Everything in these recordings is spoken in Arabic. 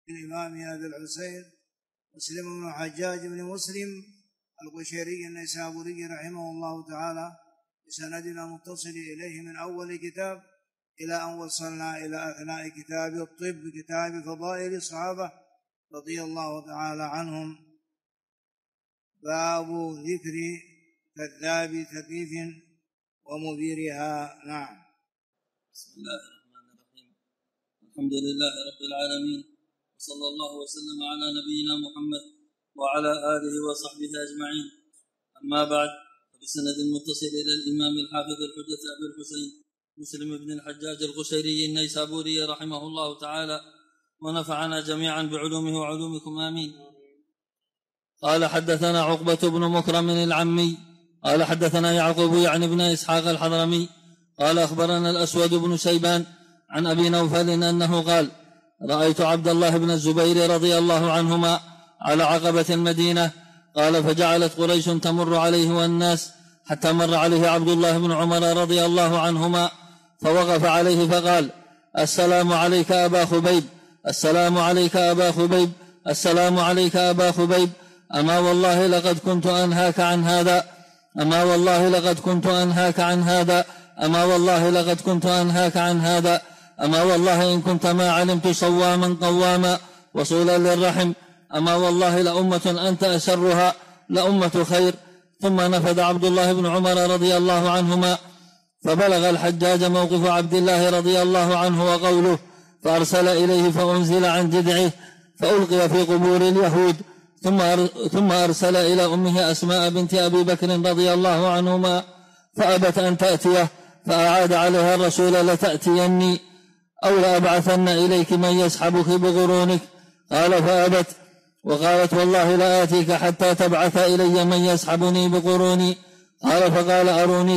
الإمام أبي الحسين مسلم بن الحجاج بن مسلم القشيري النيسابوري رحمه الله تعالى بسندنا متصل إليه من أول كتاب إلى أن وصلنا إلى أثناء كتاب الطب، كتاب فضائل الصحابة رضي الله تعالى عنهم. باب ذكر كذاب ثقيف ومبيرها. نعم. بسم الله الرحمن الرحيم. الحمد لله رب العالمين، وصلى الله وسلم على نبينا محمد وعلى آله وصحبه أجمعين. أما بعد، فبسند المتصل إلى الإمام الحافظ الحجة أبي الحسين مسلم بن الحجاج القشيري النيسابوري رحمه الله تعالى، ونفعنا جميعا بعلومه وعلومكم آمين. قال حدثنا عقبة بن مكرم العمي قال حدثنا يعقوب يعني بن إسحاق الحضرمي قال أخبرنا الأسود بن شيبان عن أبي نوفل أنه قال: رأيت عبد الله بن الزبير رضي الله عنهما على عقبة المدينة. قال: فجعلت قريش تمر عليه والناس حتى مر عليه عبد الله بن عمر رضي الله عنهما، فوقف عليه فقال: السلام عليك أبا خبيب، السلام عليك أبا خبيب، السلام عليك أبا خبيب، أما والله لقد كنت أنهاك عن هذا، أما والله لقد كنت أنهاك عن هذا، أما والله لقد كنت أنهاك عن هذا، أما والله إن كنت ما علمت صواما قواما وصولا للرحم، أما والله لأمة أنت أشرها لأمة خير. ثم نفذ عبد الله بن عمر رضي الله عنهما، فبلغ الحجاج موقف عبد الله رضي الله عنه وقوله، فأرسل إليه فأنزل عن جذعه فألقي في قبور اليهود. ثم أرسل إلى أمه أسماء بنت أبي بكر رضي الله عنهما فأبت أن تأتيه، فأعاد عليها الرسول: لتأتيني أو لأبعثن إليك من يسحبك بقرونك. قال: فأبت، وقالت: والله لا آتيك حتى تبعث إلي من يسحبني بقروني. قال: فقال: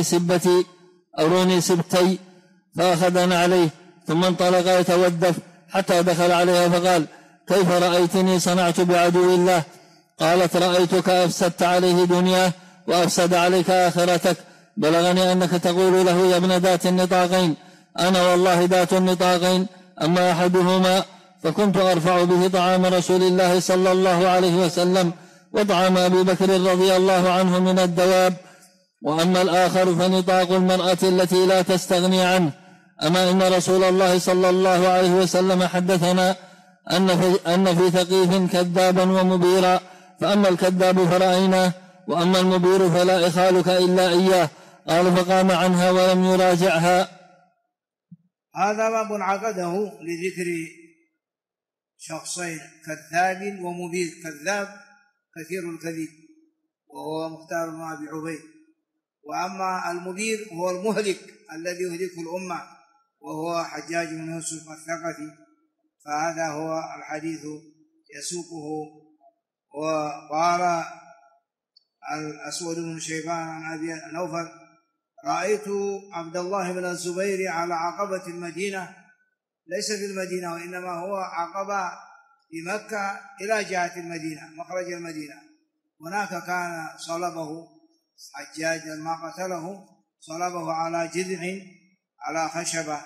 أروني سبتي، فأخذن عليه، ثم انطلق يتودف حتى دخل عليها فقال: كيف رأيتني صنعت بعدو الله؟ قالت: رأيتك أفسدت عليه دنياه وأفسد عليك آخرتك، بلغني أنك تقول له: يا ابن ذات النطاقين، أنا والله ذات النطاقين، أما أحدهما فكنت أرفع به طعام رسول الله صلى الله عليه وسلم وطعام أبي بكر رضي الله عنه من الدواب، وأما الآخر فنطاق المرأة التي لا تستغني عنه. أما إن رسول الله صلى الله عليه وسلم حدثنا أن في ثقيف كذابا ومبيرا، فأما الكذاب فرأيناه، وأما المبير فلا إخالك إلا إياه. قال: فقام عنها ولم يراجعها. هذا باب عقده لذكر شخصين: كذاب ومبير. كذاب كثير الكذب وهو مختار بن أبي عبيد، وأما المبير هو المهلك الذي يهلك الأمة وهو حجاج بن يوسف الثقفي. فهذا هو الحديث يسوقه. وقال الأسود بن شيبان عن أبي نوفل: رأيت عبد الله بن الزبير على عقبة المدينة، ليس في المدينة وإنما هو عقبة في مكة إلى جهة المدينة، مخرج المدينة. هناك كان صلبه حجاج ما قتله، صلبه على جذع على خشبة.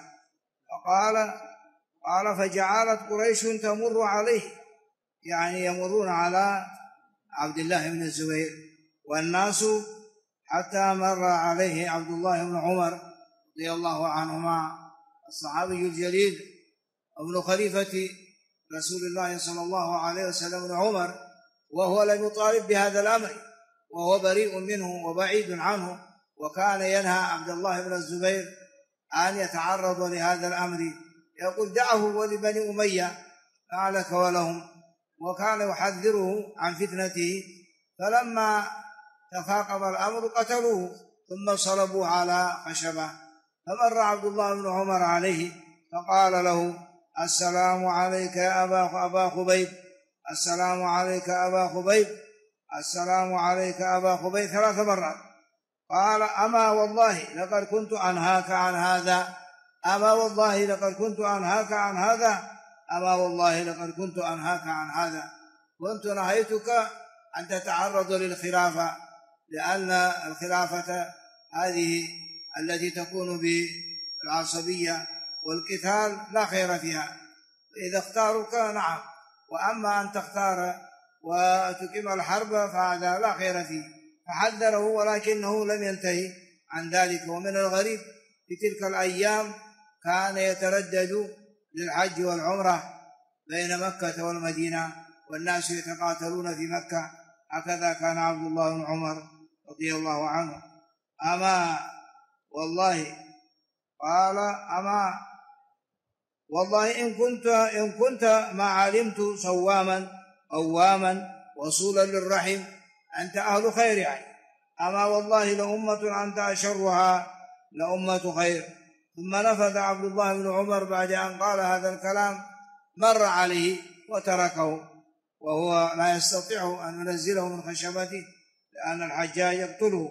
قال: فجعلت قريش تمر عليه، يعني يمرون على عبد الله بن الزبير والناس، حتى مر عليه عبد الله بن عمر رضي الله عنهما الصحابي الجليل ابن خليفة رسول الله صلى الله عليه وسلم بن عمر، وهو لم يطالب بهذا الأمر، وهو بريء منه وبعيد عنه، وكان ينهى عبد الله بن الزبير أن يتعرض لهذا الأمر، يقول: دعه ولبني أمية ما لك ولهم، وكان يحذره عن فتنته. فلما تفاقم الأمر قتلوه ثم صلبوه على خشبة. فمر عبد الله بن عمر عليه فقال له: السلام عليك يا أبا خبيب، السلام عليك أبا خبيب، السلام عليك أبا خبيب 3 مرات. قال: أما والله لقد كنت أنهاك عن هذا، أما والله لقد كنت أنهاك عن هذا، أما والله لقد كنت أنهاك عن هذا. كنت نهيتك أن تتعرض للخلافة، لأن الخلافة هذه التي تكون بالعصبية والقتال لا خير فيها، إذا اختاروك نعم، وأما أن تختار وتقيم الحرب فهذا لا خير فيه، فحذره ولكنه لم ينتهي عن ذلك. ومن الغريب في تلك الأيام كان يتردد للحج والعمرة بين مكة والمدينة والناس يتقاتلون في مكة، هكذا كان عبد الله بن عمر رضي الله عنه. أما والله إن كنت ما علمت صواما قواما وصولا للرحم أنت أهل خير يعني. أما والله لأمة أنت أشرها لأمة خير. ثم نفذ عبد الله بن عمر بعد أن قال هذا الكلام، مر عليه وتركه وهو لا يستطيع أن ينزله من خشبته لأن الحجاج يقتله.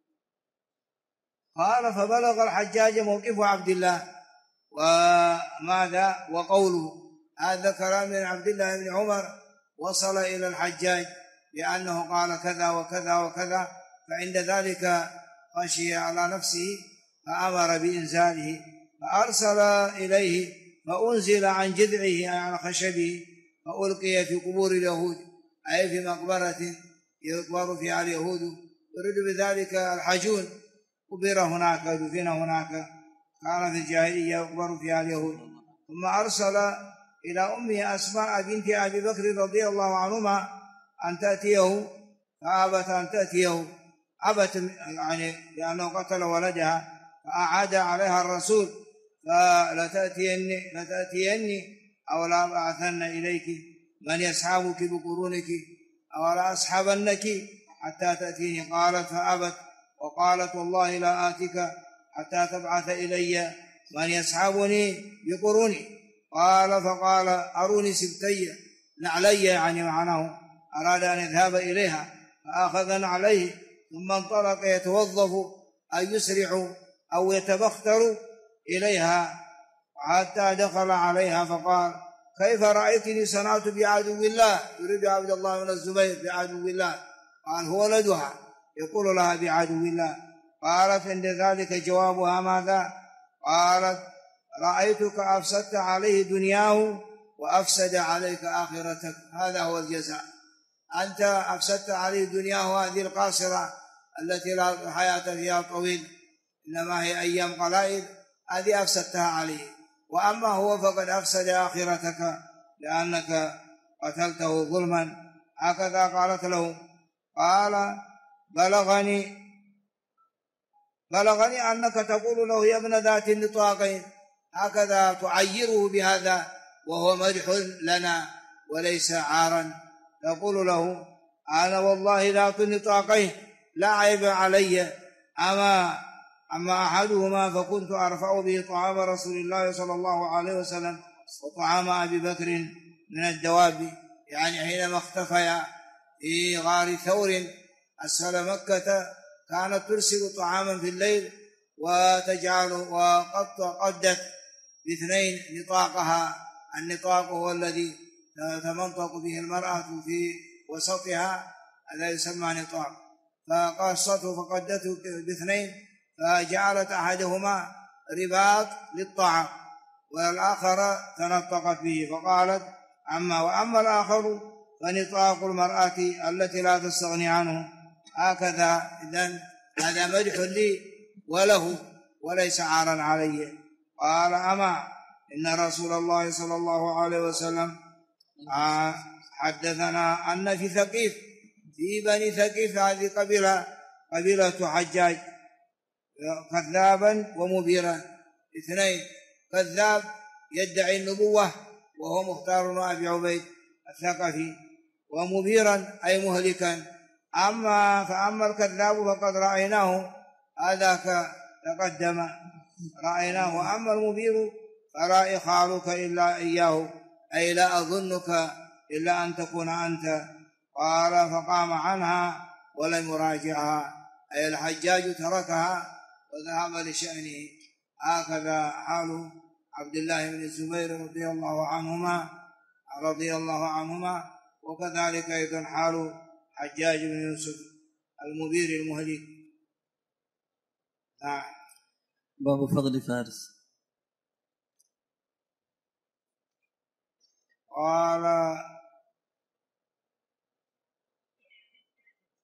قال فبلغ الحجاج موقف عبد الله وماذا وقوله. هذا كلام من عبد الله بن عمر وصل إلى الحجاج بأنه قال كذا وكذا وكذا، فعند ذلك خشي على نفسه فأمر بإنزاله، فأرسل إليه فأنزل عن جذعه عن خشبه فألقي في قبور اليهود، أي في مقبرة يقبر فيها اليهود، يريد بذلك الحجون، قبر هناك دفن هناك، كان في الجاهلية يقبر فيها اليهود. ثم أرسل إلى أمه أسماء بنت أبي بكر رضي الله عنهما أن تأتيه، فأبت أن تأتيه، أبت يعني لأنه قتل ولدها، فأعاد عليها الرسول لتأتيني أو لا أبعثن إليك من يسحبك بقرونك أو لا أسحبنك حتى تأتيني. قالت فأبت وقالت والله لا آتك حتى تبعث إلي من يسحبني بقروني. فقال أروني سبتي نعلي، يعني معناه أراد أن يذهب إليها، فأخذ عليه ثم انطلق يتوظف أن يسرع أو يتبختر إليها حتى دخل عليها فقال كيف رأيتني صنعت بعدو الله، يريد عبد الله بن الزبير بعدو الله، قال هو ولدها يقول لها بعدو الله. قالت عند ذلك جوابها ماذا؟ قالت رأيتك أفسدت عليه دنياه وأفسد عليك آخرتك، هذا هو الجزاء. أنت أفسدت عليه دنياه هذه القاصرة التي لا حياة فيها طويل، إنما هي أيام قلائل، هذه أفسدتها عليه. وأما هو فقد أفسد آخرتك لأنك قتلته ظلما. هكذا قالت له. قال بلغني أنك تقول له يا ابن ذات النطاقين، هكذا تعيره بهذا وهو مدح لنا وليس عارا. تقول له أنا والله ذات النطاقين لا عيب علي، أما أحدهما فكنت أرفع به طعام رسول الله صلى الله عليه وسلم وطعام أبي بكر من الدواب، يعني حينما اختفيا في غار ثور أسفل مكة كانت ترسل طعاما في الليل وتجعل قدت باثنين نطاقها. النطاق هو الذي تمنطق به المرأة في وسطها، هذا يسمى نطاق، فقصته فقدته باثنين، فجعلت أحدهما رباط للطعام والآخر تنطقت به، فقالت وأما الآخر فنطاق المرأة التي لا تستغني عنه. هكذا إذن هذا مدح لي وله وليس عارا علي. قال إن رسول الله صلى الله عليه وسلم حدثنا أن في ثقيف، في بني ثقيف، هذه قبيلة حجاج، كذابا ومبيرا، اثنين، كذاب يدعي النبوة وهو مختار بن أبي عبيد الثقفي، ومبيرا أي مهلكا. فأما الكذاب فقد رأيناه، هذاك تقدم رأيناه. أما المبير فلا إخالك إلا إياه، أي لا أظنك إلا أن تكون أنت. قال فقام عنها ولم يراجعها، أي الحجاج تركها وذهب لشأنه. هكذا حال عبد الله بن الزبير رضي الله عنهما، وكذلك أيضا حال حجاج بن يوسف المبير المهلك. باب فضل فارس. قال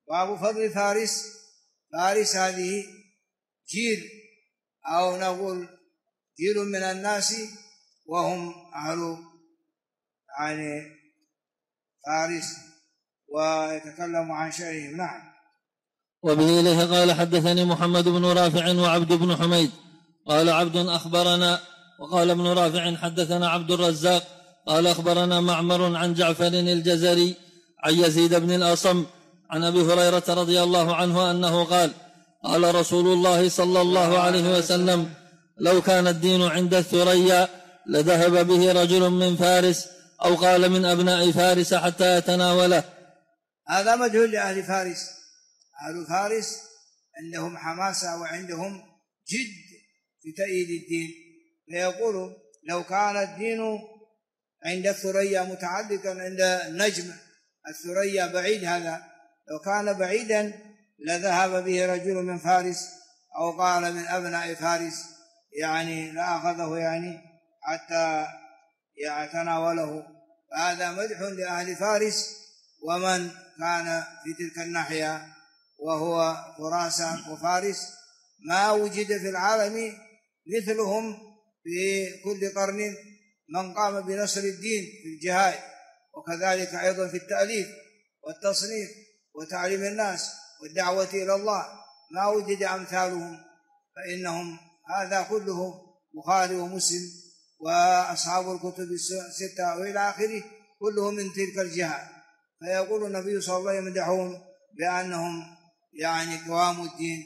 باب فضل فارس. فارس هذه جيل أو نقول جيل من الناس وهم أهل يعني فارس ويتكلم عن شأنهم. نعم. وبه إليه قال حدثني محمد بن رافع وعبد بن حميد قال عبد أخبرنا وقال ابن رافع حدثنا عبد الرزاق قال أخبرنا معمر عن جعفر الجزري عن يزيد بن الأصم عن أبي هريرة رضي الله عنه أنه قال قال رسول الله صلى الله عليه وسلم لو كان الدين عند الثريا لذهب به رجل من فارس أو قال من أبناء فارس حتى يتناوله. هذا مدعو لأهل فارس. أهل فارس عندهم حماسة وعندهم جد في تأييد الدين، فيقول لو كان الدين عند الثريا متعلقا عند النجم الثريا بعيد، هذا لو كان بعيدا لذهب به رجل من فارس أو قال من أبناء فارس، يعني لأخذه يعني حتى يتناوله. هذا مدح لأهل فارس ومن كان في تلك الناحية وهو خراسان وفارس. ما وجد في العالم مثلهم في كل قرن من قام بنصر الدين في الجهاد، وكذلك أيضا في التأليف والتصنيف وتعليم الناس والدعوة إلى الله، ما وجد أمثالهم. فإنهم هذا كله بخاري ومسلم وأصحاب الكتب الستة وإلى آخره كلهم من تلك الجهة. فيقول النبي صلى الله عليه وسلم يمدحهم بأنهم يعني قوام الدين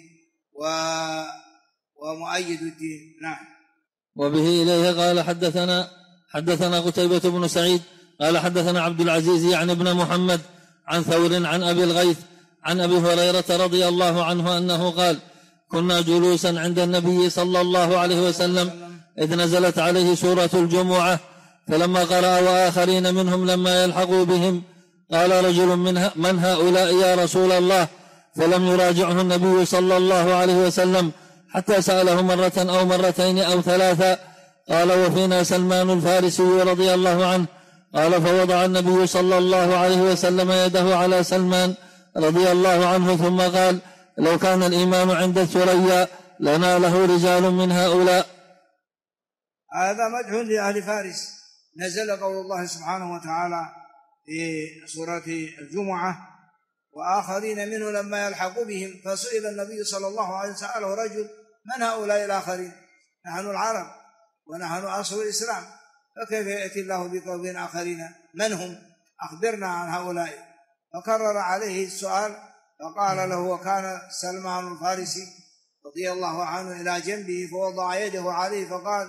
ومؤيد الدين. نعم. وبه إليه قال حدثنا قتيبة بن سعيد قال حدثنا عبد العزيز يعني ابن محمد عن ثور عن أبي الغيث عن أبي هريرة رضي الله عنه أنه قال كنا جلوسا عند النبي صلى الله عليه وسلم إذ نزلت عليه سورة الجمعة، فلما قرأ وآخرين منهم لما يلحقوا بهم قال رجل من هؤلاء يا رسول الله؟ فلم يراجعه النبي صلى الله عليه وسلم حتى سأله مرة أو مرتين أو ثلاثة. قال وفينا سلمان الفارسي رضي الله عنه. قال فوضع النبي صلى الله عليه وسلم يده على سلمان رضي الله عنه ثم قال لو كان الإيمان عند الثريا لناله رجال من هؤلاء. هذا مدح لأهل فارس. نزل قول الله سبحانه وتعالى في سورة الجمعة وآخرين منه لما يلحقوا بهم، فسئل النبي صلى الله عليه وسلم سأله رجل من هؤلاء الآخرين؟ نحن العرب ونحن أصل الإسلام، فكيف يأتي الله بقوم آخرين؟ من هم؟ أخبرنا عن هؤلاء. فكرر عليه السؤال فقال له وكان سلمان الفارسي رضي الله عنه إلى جنبه فوضع يده عليه فقال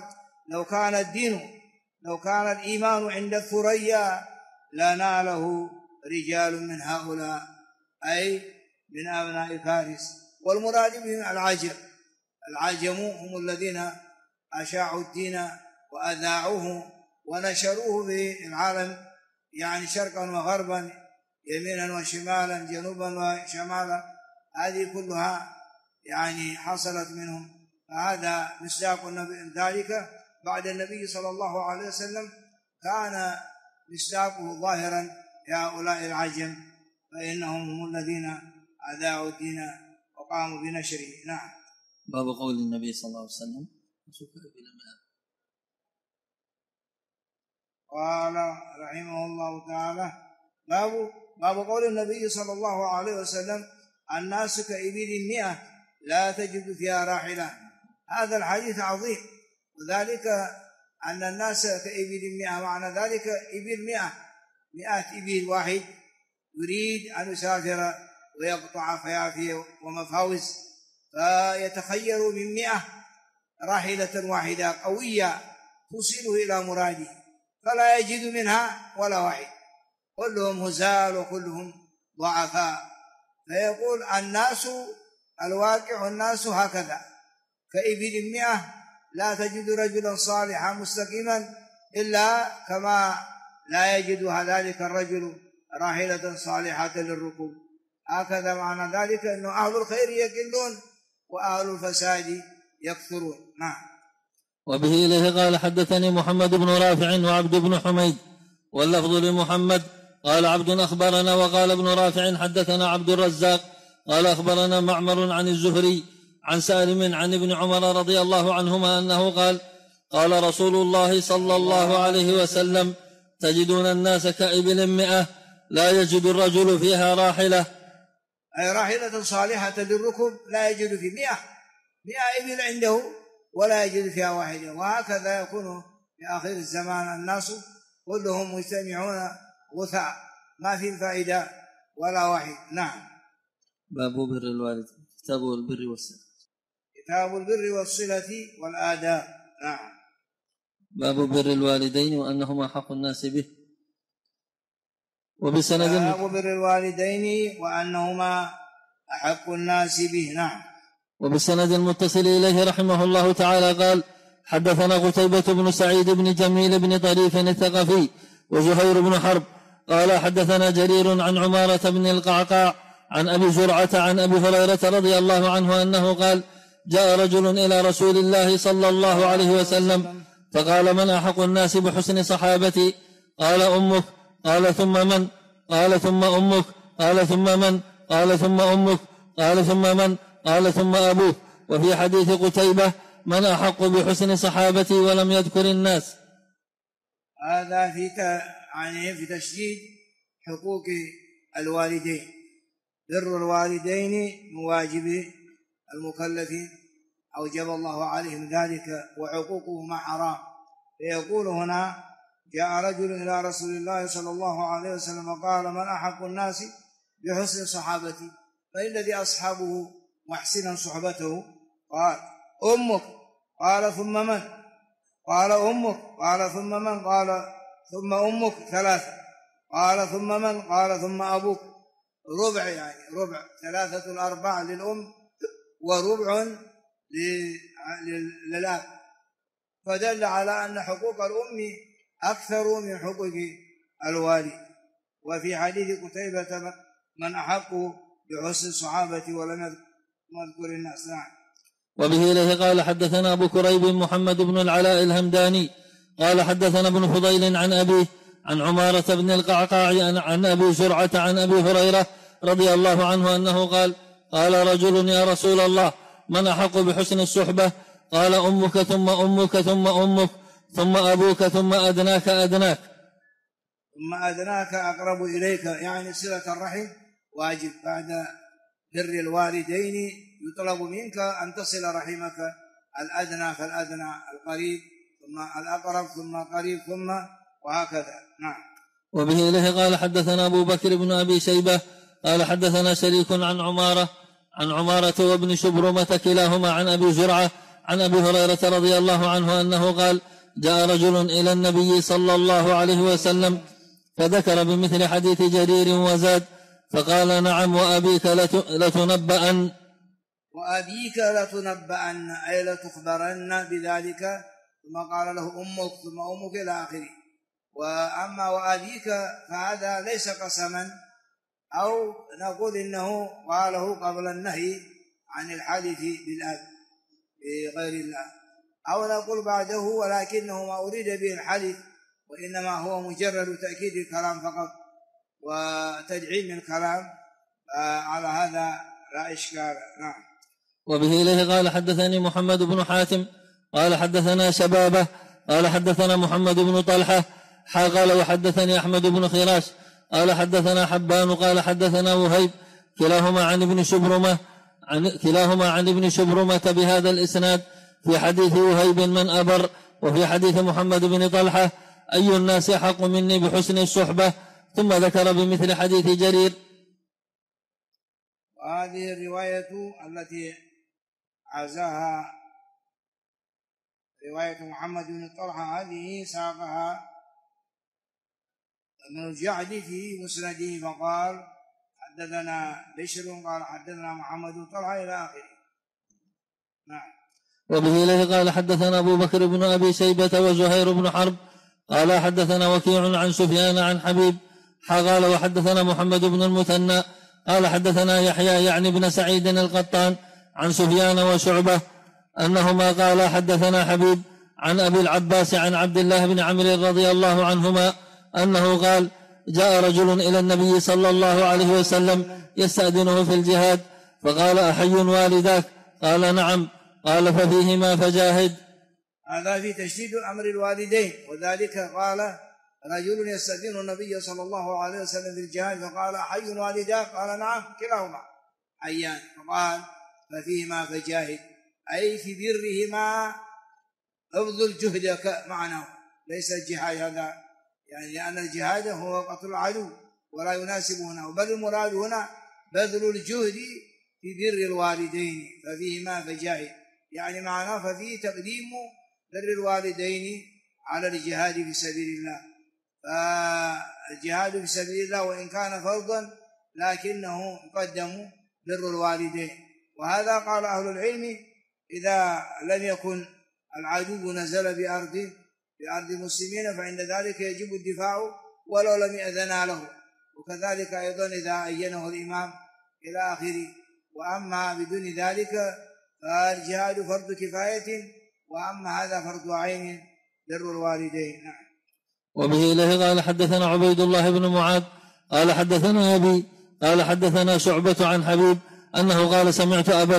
لو كان الإيمان عند الثريا لناله رجال من هؤلاء، أي من أبناء فارس. والمراد بهم العجم هم الذين أشاعوا الدين وأذاعوه ونشروه في العالم، يعني شرقا وغربا يمينا وشمالا جنوبا وشمالا، هذه كلها يعني حصلت منهم. فهذا مصداق ذلك بعد النبي صلى الله عليه وسلم كان مصداقه ظاهرا هؤلاء العجم، فإنهم هم الذين أذاعوا الدين وقاموا بنشره. نعم. باب قول النبي صلى الله عليه وسلم قال رحمه الله تعالى باب قول النبي صلى الله عليه وسلم الناس كإبل 100 لا تجد فيها راحلة. هذا الحديث عظيم، وذلك أن الناس كإبل 100 معنى ذلك إبل 100 إبل واحد يريد أن يسافر ويقطع فيافي ومفاوز، فيتخير من 100 راحلة واحدة قوية توصله إلى مراده، فلا يجد منها ولا واحد، كلهم هزال وكلهم ضعفاء. فيقول الناس هكذا كإبل 100 لا تجد رجلا صالحا مستقيما إلا كما لا يجد ذلك الرجل راحلة صالحة للركوب. هكذا معنى ذلك أن أهل الخير يقلون وأهل الفساد يكثرون. نعم. وبه إليه قال حدثني محمد بن رافع وعبد بن حميد واللفظ لمحمد قال عبد أخبرنا. وقال ابن رافع حدثنا عبد الرزاق قال أخبرنا معمر عن الزهري عن سالم عن ابن عمر رضي الله عنهما أنه قال قال رسول الله صلى الله عليه وسلم تجدون الناس كإبل 100 لا يجد الرجل فيها راحلة، أي راحلة صالحة للركب لا يجد في 100 إبل عنده ولا يجد فيها واحدة. وهكذا يكون في آخر الزمان الناس كلهم مجتمعون غثاء ما في فائدة ولا واحد. نعم. باب بر الوالد. كتاب البر والصلة. كتاب البر والصلة والآداب. نعم. باب بر الوالدين وأنهما حق الناس به. باب بر الوالدين وأنهما أحق الناس به. نعم. وبالسند المتصل إليه رحمه الله تعالى قال حدثنا قتيبة بن سعيد بن جميل بن طريف الثقفي وزهير بن حرب قال حدثنا جرير عن عمارة بن القعقاع عن أبي زرعة عن أبي هريرة رضي الله عنه أنه قال جاء رجل إلى رسول الله صلى الله عليه وسلم فقال من أحق الناس بحسن صحابتي؟ قال أمك. قال ثم من؟ قال ثم أمك. قال ثم من؟ قال ثم أمك. قال ثم من؟ قال ثم أبوك. وفي حديث قتيبة من أحق بحسن صحابتي ولم يذكر الناس. هذا في تشديد حقوق الوالدين. بر الوالدين من واجب المكلفين أوجب الله عليهم ذلك وعقوقهما حرام. فيقول هنا جاء رجل إلى رسول الله صلى الله عليه وسلم قال من أحق الناس بحسن صحابتي؟ فالذي أصحابه محسنا صحبته؟ قال أمك. قال ثم من؟ قال أمك. قال ثم من؟ قال ثم أمك 3. قال ثم من؟ قال ثم أبوك. ربع، يعني ربع 3/4 للأم وربع للأب. فدل على أن حقوق الأم أكثر من حقوق الوالد. وفي حديث قتيبة من أحق بحسن صحابتي ولم يذكر الناس. نعم. وبه إليه قال حدثنا أبو كريب محمد بن العلاء الهمداني قال حدثنا ابن فضيل عن أبيه عن عمارة بن القعقاع عن أبي زرعة عن أبي هريرة رضي الله عنه أنه قال قال رجل يا رسول الله من أحق بحسن الصحبة؟ قال أمك ثم أمك ثم أمك ثم أبوك ثم أدناك أدناك. ثم أدناك أقرب إليك، يعني صلة الرحم واجب. بعد بر الوالدين يطلب منك أن تصل رحمك الأدنى فالأدنى، القريب ثم الأقرب ثم قريب ثم وهكذا. نعم. وبه إليه قال حدثنا أبو بكر بن أبي شيبة قال حدثنا شريك عن عمارة وابن شبرمة كلاهما عن أبي زرعة عن أبي هريرة رضي الله عنه أنه قال جاء رجل إلى النبي صلى الله عليه وسلم فذكر بمثل حديث جرير وزاد فقال نعم وأبيك لتنبأن. وأبيك لتنبأن أي لتخبرن بذلك. ثم قال له أمك ثم أمك إلى آخره. وأما وأبيك فهذا ليس قسما، أو نقول إنه قاله قبل النهي عن الحلف بالأب بغير الله، أو نقول بعده ولكنه ما أريد به الحلف وإنما هو مجرد تأكيد الكلام فقط وتدعيم الكلام. على هذا لا إشكال. نعم. وبه إليه قال حدثني محمد بن حاتم قال حدثنا شبابه قال حدثنا محمد بن طلحة قال وحدثني أحمد بن خراش قال حدثنا حبان قال حدثنا وهيب كلاهما عن ابن شبرمة بهذا الإسناد في حديث وهيب من أبر. وفي حديث محمد بن طلحة أي الناس حق مني بحسن الصحبة، ثم ذكر بمثل حديث جرير. وهذه الرواية التي عزاها رواية محمد بن طلحة هذه ساقها ابن الجعد في مسنده فقال حدثنا بشر قال حدثنا محمد بن طلحة إلى آخره. نعم. وبه إليه قال حدثنا أبو بكر بن أبي شيبة وزهير بن حرب قال حدثنا وكيع عن سفيان عن حبيب قال وحدثنا محمد بن المثنى قال حدثنا يحيى يعني بن سعيد القطان عن سفيان وشعبة أنهما قال حدثنا حبيب عن أبي العباس عن عبد الله بن عمرو رضي الله عنهما أنه قال جاء رجل إلى النبي صلى الله عليه وسلم يستأذنه في الجهاد فقال أحي والداك؟ قال نعم. قال ففيهما فجاهد. هذا في تشديد أمر الوالدين. وذلك قال رجل يستأذن النبي صلى الله عليه وسلم في الجهاد فقال أحي والداك؟ قال نعم كلاهما حيان. فقال ففيهما فجاهد، أي في برهما ابذل جهدك معناه، ليس الجهاد هذا يعني لأن الجهاد هو قتل العدو ولا يناسب هنا، بل المراد هنا بذل الجهد في بر الوالدين. ففيهما فجاهد يعني معناه ففيه تقديم بر الوالدين على الجهاد في سبيل الله. فالجهاد في سبيل الله وإن كان فرضا لكنه يقدم بر الوالدين. وهذا قال أهل العلم إذا لم يكن العدو نزل بأرض المسلمين فعند ذلك يجب الدفاع ولو لم يأذن له، وكذلك أيضا إذا أعينه الإمام إلى آخره. وأما بدون ذلك فالجهاد فرض كفاية، وأما هذا فرض عين بر الوالدين. نعم. وبه إليه قال حدثنا عبيد الله بن معاذ قال حدثنا أبي قال حدثنا شعبة عن حبيب أنه قال سمعت أبا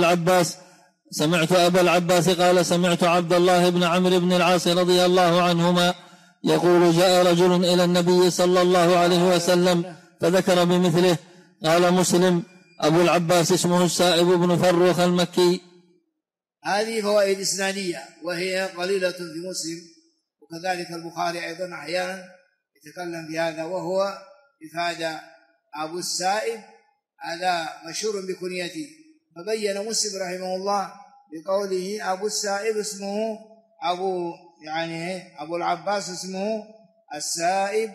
العباس قال سمعت عبد الله بن عمرو بن العاص رضي الله عنهما يقول جاء رجل إلى النبي صلى الله عليه وسلم فذكر بمثله. قال مسلم أبو العباس اسمه السائب بن فروخ المكي. هذه فوائد إسنادية وهي قليلة في مسلم، وكذلك البخاري أيضا أحيانا يتكلم في هذا، وهو إفادة أبو السائب هذا مشهور بكنيته. فبين مسلم رحمه الله بقوله أبو السائب اسمه أبو العباس اسمه السائب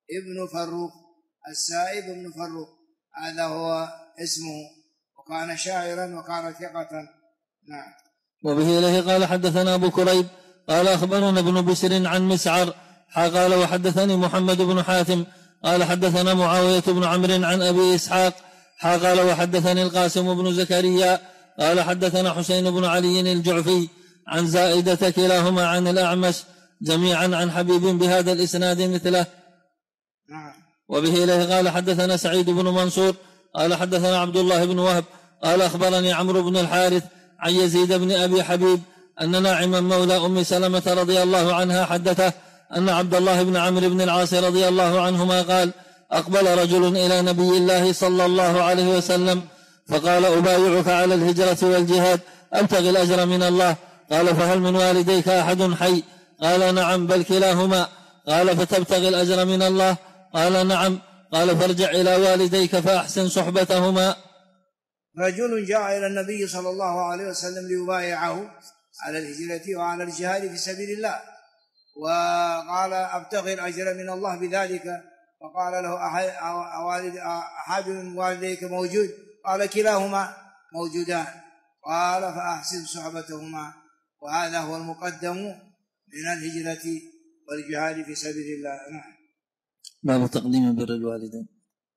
ابن فروخ هذا هو اسمه، وكان شاعرا وكان ثقة. نعم. وبه إليه قال حدثنا أبو كريب قال أخبرنا ابن بشر عن مسعر قال وحدثني محمد بن حاتم قال حدثنا معاوية بن عمرو عن أبي إسحاق قال وحدثني القاسم بن زكريا قال حدثنا حسين بن علي الجعفي عن زائدة كلاهما عن الأعمش جميعا عن حبيب بهذا الإسناد مثله. وبه إليه قال حدثنا سعيد بن منصور قال حدثنا عبد الله بن وهب قال أخبرني عمرو بن الحارث عن يزيد بن أبي حبيب أن ناعما مولى أم سلمة رضي الله عنها حدثه أن عبد الله بن عمرو بن العاص رضي الله عنهما قال أقبل رجل إلى نبي الله صلى الله عليه وسلم فقال أبايعك على الهجرة والجهاد أبتغي الأجر من الله. قال فهل من والديك أحد حي؟ قال نعم بل كلاهما. قال فتبتغي الأجر من الله؟ قال نعم. قال فارجع إلى والديك فأحسن صحبتهما. رجل جاء إلى النبي صلى الله عليه وسلم ليبايعه على الهجرة وعلى الجهاد في سبيل الله، وقال أبتغي الأجر من الله بذلك. فقال له أحد من والديك موجود؟ قال كلاهما موجودان. قال فأحسن صحبتهما، وهذا هو المقدم من الهجرة والجهاد في سبيل الله. نعم. باب تقديم بر الوالدين.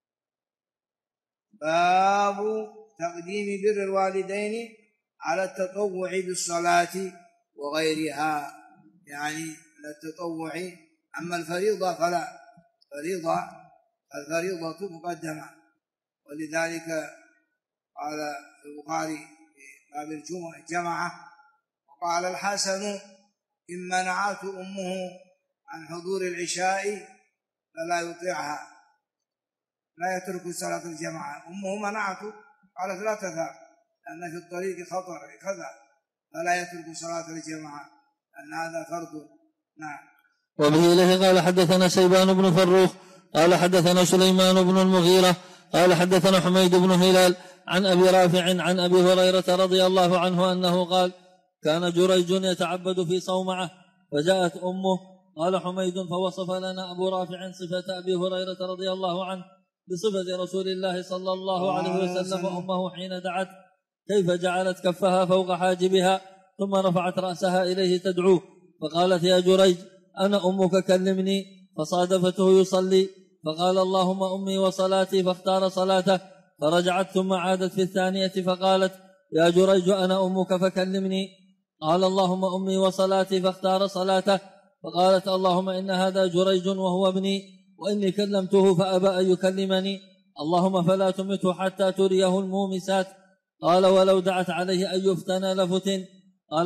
باب تقديم بر الوالدين على التطوع بالصلاة وغيرها، يعني التطوع. أما الفريضة فلا، الفريضة مقدمة. ولذلك قال البخاري في باب الجمعة وقال الحسن إن منعته أمه عن حضور العشاء فلا يطيعها، لا يترك صلاة الجماعة. أمه منعته قالت لا تذهب لأن في الطريق خطر كذا، فلا يترك صلاة الجماعة أن هذا فرض. نعم. وبه إليه قال حدثنا شيبان بن فروخ قال حدثنا سليمان بن المغيرة قال حدثنا حميد بن هلال عن أبي رافع عن أبي هريرة رضي الله عنه أنه قال كان جريج يتعبد في صومعة فجاءت أمه. قال حميد فوصف لنا أبو رافع صفة أبي هريرة رضي الله عنه بصفة رسول الله صلى الله عليه وسلم وأمه حين دعت كيف جعلت كفها فوق حاجبها ثم رفعت رأسها إليه تدعوه. فقالت يا جريج أنا أمك كلمني. فصادفته يصلي فقال اللهم أمي وصلاتي فاختار صلاته. فرجعت ثم عادت في الثانية فقالت يا جريج أنا أمك فكلمني. قال اللهم أمي وصلاتي فاختار صلاته. فقالت اللهم إن هذا جريج وهو ابني وإني كلمته فأبى أن يكلمني، اللهم فلا تمته حتى تريه المومسات. قال ولو دعت عليه أن يفتن لفتن. قال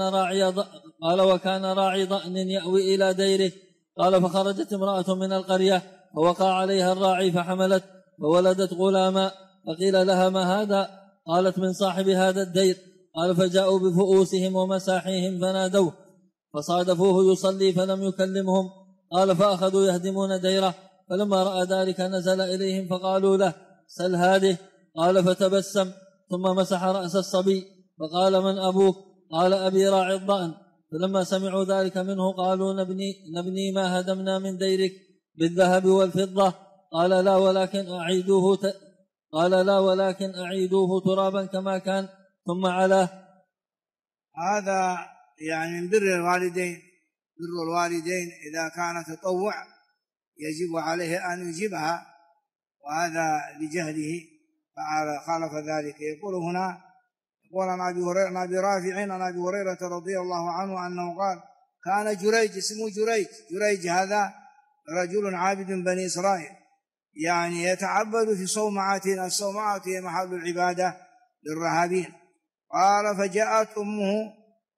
وكان راعي ضأن يأوي إلى ديره. قال فخرجت امرأة من القرية فوقع عليها الراعي فحملت فولدت غلاما، فقيل لها ما هذا؟ قالت من صاحب هذا الدير. قال فجاءوا بفؤوسهم ومساحيهم فنادوه فصادفوه يصلي فلم يكلمهم. قال فأخذوا يهدمون ديره، فلما رأى ذلك نزل إليهم فقالوا له سل هذه. قال فتبسم ثم مسح رأس الصبي فقال من أبوك؟ قال أبي راعي الضأن. فلما سمعوا ذلك منه قالوا نبني ما هدمنا من ديرك بالذهب والفضة. قال لا ولكن أعيدوه ترابا كما كان ثم علاه. هذا يعني من بر الوالدين. بر الوالدين إذا كان تطوع يجب عليه أن يجيبها، وهذا لجهله خالف ذلك. يقول هنا يقول عن أبي رافع عن أبي هريرة رضي الله عنه أنه قال كان جريج، اسمه جريج هذا رجل عابد بني إسرائيل، يعني يتعبد في صومعة. الصومعة هي محل العبادة للرهابين. قال فجاءت أمه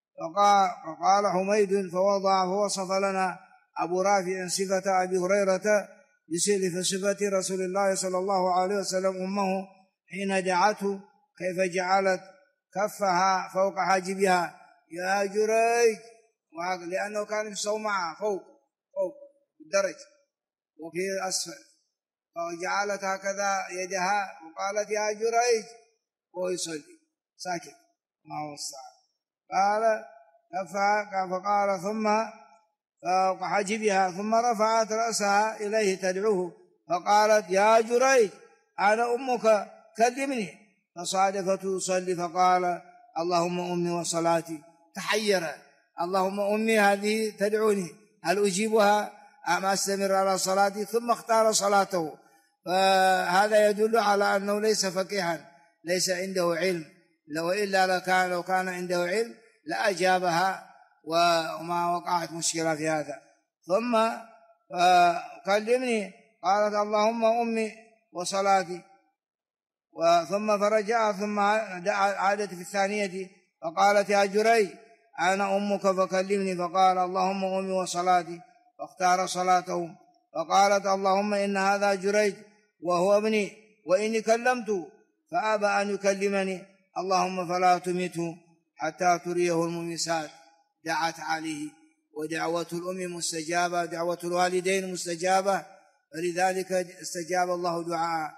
فقال حميد فوصف لنا أبو رافع صفة أبي هريرة بصفة رسول الله صلى الله عليه وسلم أمه حين دعته كيف جعلت كفها فوق حاجبها يا جريج، لأنه كان في صومعة فوق الدرج وفي أسفل، فجعلت هكذا يدها وقالت يا جريج وهو يصلي ساكت ما هو الصعب. قال كفها فقال ثم فوق حاجبها ثم رفعت رأسها إليه تدعوه فقالت يا جريج أنا أمك كلمني، فصادفته يصلي فقال اللهم أمي وصلاتي. تحير، اللهم أمي هذه تدعوني هل أجيبها أم أستمر على صلاتي؟ ثم اختار صلاته. فهذا يدل على أنه ليس فقيها، ليس عنده علم، لو كان عنده علم لأجابها وما وقعت مشكلة في هذا. ثم كلمني قالت اللهم أمي وصلاتي. ثم فرجع ثم عادت في الثانية فقالت يا جري أنا أمك فكلمني، فقال اللهم أمي وصلاتي، فاختار صلاته. فقالت اللهم إن هذا جريج وهو ابني وإني كلمته فأبى أن يكلمني، اللهم فلا تمته حتى تريه المومسات. دعت عليه، ودعوة الأم مستجابة، دعوة الوالدين مستجابة، فلذلك استجاب الله دعاء.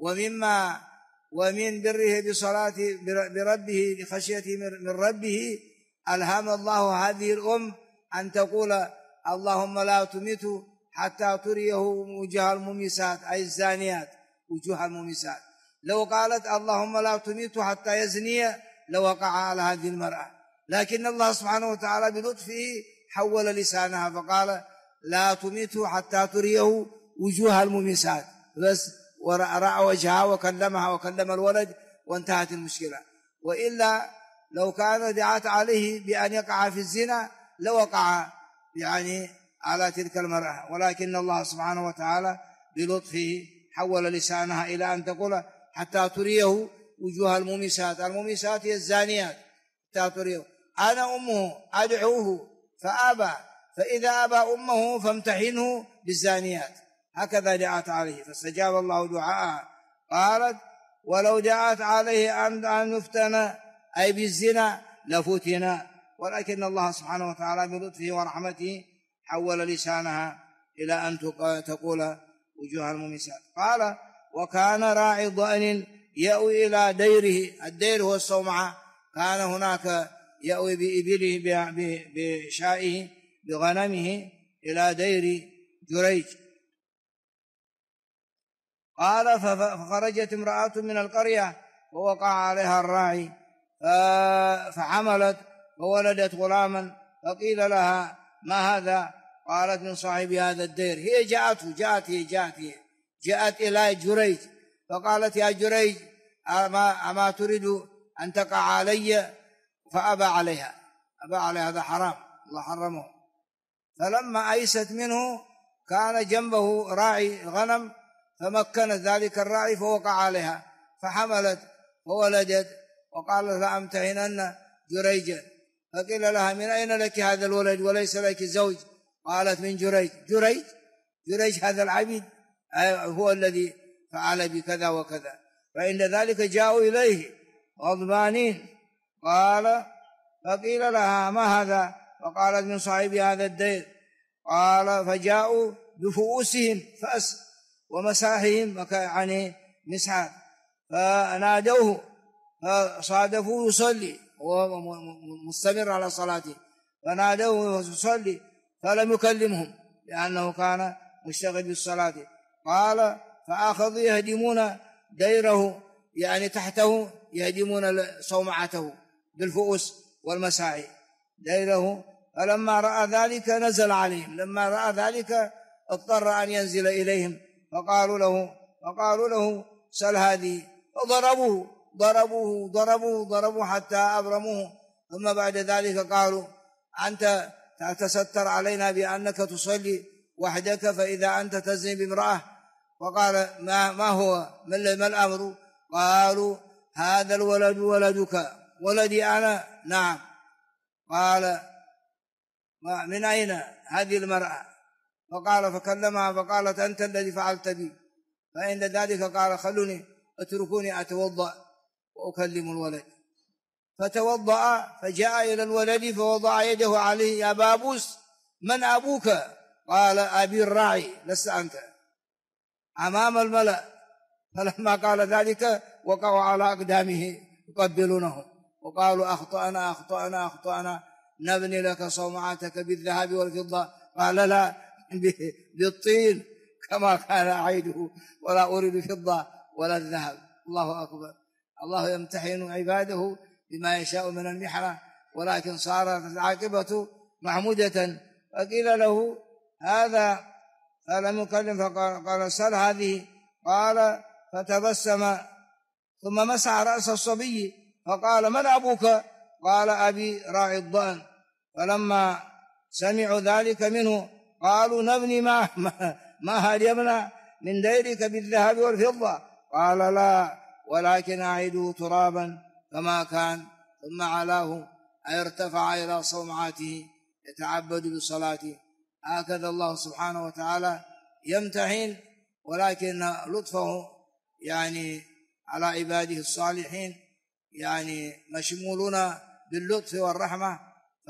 ومن بره بصلاة بربه لخشيته من ربه ألهم الله هذه الأم أن تقول اللهم لا تمته حتى تريه وجه المومسات، أي الزانيات وجوه المومسات. لو قالت اللهم لا تمته حتى يزني لوقع على هذه المرأة، لكن الله سبحانه وتعالى بلطفه حول لسانها فقال لا تمته حتى تريه وجوه المومسات، بس ورأى وجهها وكلمها وكلم الولد وانتهت المشكلة. وإلا لو كان دعت عليه بأن يقع في الزنا لوقع يعني على تلك المرأة، ولكن الله سبحانه وتعالى بلطفه حول لسانها إلى أن تقول حتى تريه وجوه المومسات. المومسات هي الزانيات. حتى تريه أنا أمه أدعوه فأبى، فإذا أبى أمه فامتحنه بالزانيات. هكذا دعت عليه فاستجاب الله دعاءها. قالت ولو دعت عليه أن يفتن أي بالزنا لفتنا، ولكن الله سبحانه وتعالى بلطفه ورحمته حول لسانها إلى أن تقول وجوه المومسات. قال وكان راعي ضأن يأوي إلى ديره، الدير هو الصومعة، كان هناك يأوي بإبله بشائه بغنمه إلى دير جريج. قال فخرجت امرأة من القرية ووقع عليها الراعي فحملت وولدت غلاما، فقيل لها ما هذا؟ قالت من صاحب هذا الدير. هي جاءت إلى جريج فقالت يا جريج أما تريد أن تقع علي؟ فأبى عليها، هذا حرام، الله حرمه. فلما أيست منه كان جنبه راعي غنم، فمكنت ذلك الراعي فوقع عليها فحملت وولدت، وقال لها أمتهنن جريجا، فقيل لها من أين لك هذا الولد وليس لك زوج؟ قالت من جريج. جريج هذا العبيد هو الذي فعل بكذا وكذا. فإن ذلك جاءوا إليه غضبانين. قال فقيل لها ما هذا؟ فقالت من صاحب هذا الدير. قال فجاءوا بفؤوسهم فأس ومساحهم يعني مسحات، فنادوه فصادفوه يصلي وهو مستمر على صلاته، فنادوه يصلي فلم يكلمهم لأنه كان مشتغل بالصلاة. قال فأخذوا يهدمون ديره يعني تحته، يهدمون صومعته بالفؤوس والمساعي ديره. فلما رأى ذلك نزل عليهم، لما رأى ذلك اضطر أن ينزل إليهم، فقالوا له سل هذه، فضربوه حتى أبرموه. ثم بعد ذلك قالوا أنت تتستر علينا بأنك تصلي وحدك، فإذا أنت تزني بامرأة. وقال ما هو ما الأمر؟ قالوا هذا الولد ولدك. ولدي أنا؟ نعم. قال من أين هذه المرأة؟ فقال فكلمها فقالت أنت الذي فعلت بي. فعند ذلك قال خلوني اتركوني أتوضأ وأكلم الولد. فتوضأ فجاء إلى الولد فوضع يده عليه. يا بابوس من أبوك؟ قال أبي الراعي لست أنت، أمام الملأ. فلما قال ذلك وقعوا على أقدامه يقبلونه وقالوا أخطأنا نبني لك صومعتك بالذهب والفضة. قال لا، بالطين كما كان أعيده، ولا أريد فضة ولا الذهب. الله أكبر. الله يمتحن عباده بما يشاء من المحنة، ولكن صارت العاقبة محمودة. فقيل له هذا فلم يكلم، فقال سل هذه. قال فتبسم ثم مسح رأس الصبي فقال من أبوك؟ قال أبي راعي الضأن. فلما سمعوا ذلك منه قالوا نبني ما هدمنا من ديرك بالذهب والفضة. قال لا، ولكن أعيده ترابا كما كان. ثم علاه أي ارتفع إلى صومعاته يتعبد بصلاته. هكذا الله سبحانه وتعالى يمتحن، ولكن لطفه يعني على عباده الصالحين يعني مشمولون باللطف والرحمة،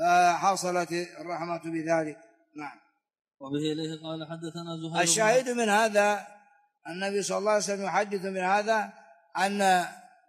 فحصلت الرحمة بذلك. نعم. وبه إليه قال حدثنا زهير. الشاهد من هذا النبي صلى الله عليه وسلم يحدث من هذا أن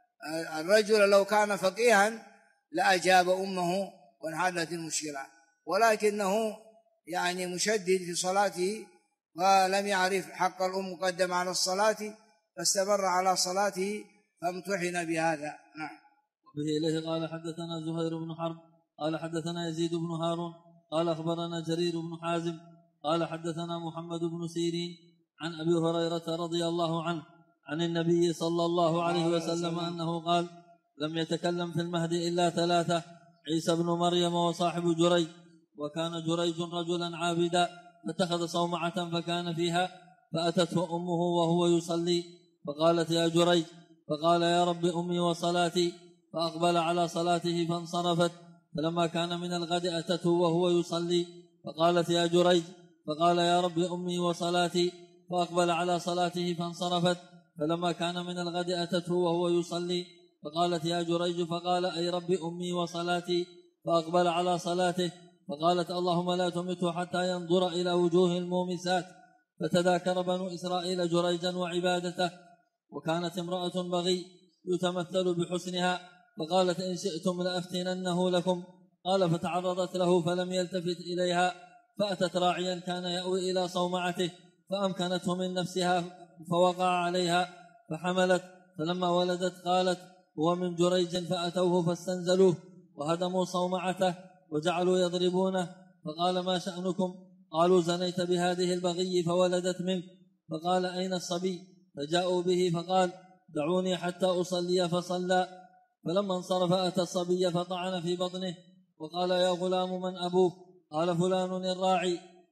الرجل لو كان فقيها لأجاب أمه وانحلت المشكلة، ولكنه يعني مشدد في صلاته ولم يعرف حق الأم مقدم على الصلاة، فاستمر على صلاته فامتحن بهذا. نعم. وبه إليه قال حدثنا زهير بن حرب قال حدثنا يزيد بن هارون قال أخبرنا جرير بن حازم قال حدثنا محمد بن سيرين عن أبي هريرة رضي الله عنه عن النبي صلى الله عليه وسلم أنه قال لم يتكلم في المهد إلا ثلاثة: عيسى بن مريم وصاحب جريج. وكان جريج رجلا عابدا فاتخذ صومعة فكان فيها، فأتته أمه وهو يصلي فقالت يا جريج، فقال يا رب أمي وصلاتي، فأقبل على صلاته فانصرفت. فلما كان من الغد أتته وهو يصلي فقالت يا جريج، فقال يا رب أمي وصلاتي، فأقبل على صلاته فانصرفت. فلما كان من الغد أتته وهو يصلي فقالت يا جريج، فقال أي رب أمي وصلاتي، فأقبل على صلاته. فقالت اللهم لا تمته حتى ينظر إلى وجوه المومسات. فتذاكر بنو إسرائيل جريجا وعبادته. وكانت امرأة بغي يتمثل بحسنها، فقالت إن شئتم لأفتننه لكم. قال فتعرضت له فلم يلتفت إليها، فأتت راعيا كان يأوي إلى صومعته فأمكنته من نفسها فوقع عليها فحملت. فلما ولدت قالت هو من جريج، فأتوه فاستنزلوه وهدموا صومعته وجعلوا يضربونه. فقال ما شأنكم؟ قالوا زنيت بهذه البغي فولدت منك. فقال أين الصبي؟ فجاءوا به فقال دعوني حتى أصلي، فصلى. فلما انصرف أتى الصبي فطعن في بطنه وقال يا غلام من أبوك؟ قال فلان الراعي.